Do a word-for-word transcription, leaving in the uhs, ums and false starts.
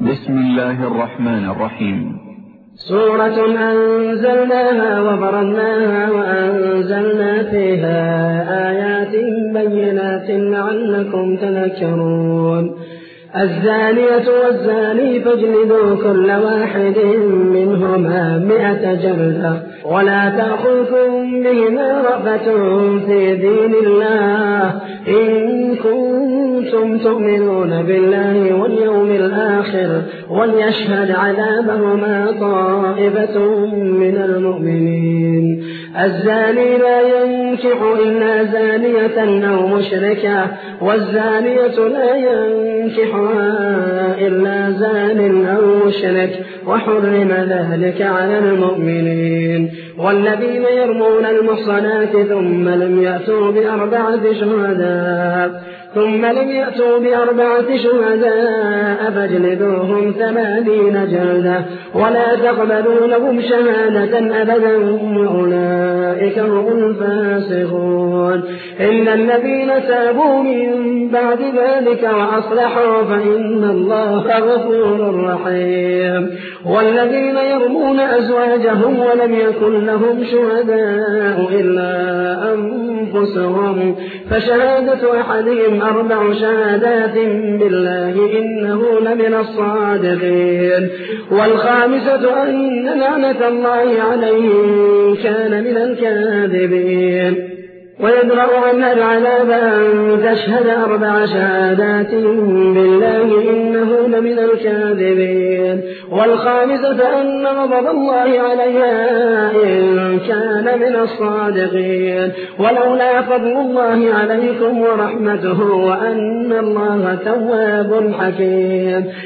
بسم الله الرحمن الرحيم. سورة أنزلناها وفرضناها وأنزلنا فيها آيات بينات لعلكم تذكرون. الزانية والزاني فاجلدوا كل واحد منهما مئة جلدة ولا تأخذكم بهما رأفة في دين الله إن كنتم تؤمنون بالله واليوم الآخر وليشهد عذابهما طائفة من المؤمنين. الزاني لا ينكح إلا زانية أو مشركة والزانية لا ينكحها إلا زان أو مشرك وحرم ذلك على المؤمنين. والذين يرمون المحصنات ثم لم يأتوا بأربعة شهداء ثم لم يأتوا بأربعة شهداء فاجلدوهم ثمانين جلدة ولا تقبلوا لهم شهادة أبدا وأولئك هم الفاسقون. إلا الذين تابوا من بعد ذلك وأصلحوا فإن الله غفور رحيم. والذين يرمون أزواجهم ولم يكن لهم شهداء إلا أنفسهم فشهادة أحدهم أربع شهادات بالله إنه لمن الصادقين. والخامسة أن لعنة الله عليه إن كان من الكاذبين. ويدرأ عنها العذاب أن تشهد أربع شهادات بالله إنه لمن الكاذبين. والخامسة أن غضب الله عليها إن كان من الصادقين. ولولا فضل الله عليكم ورحمته وأن الله تواب حكيم.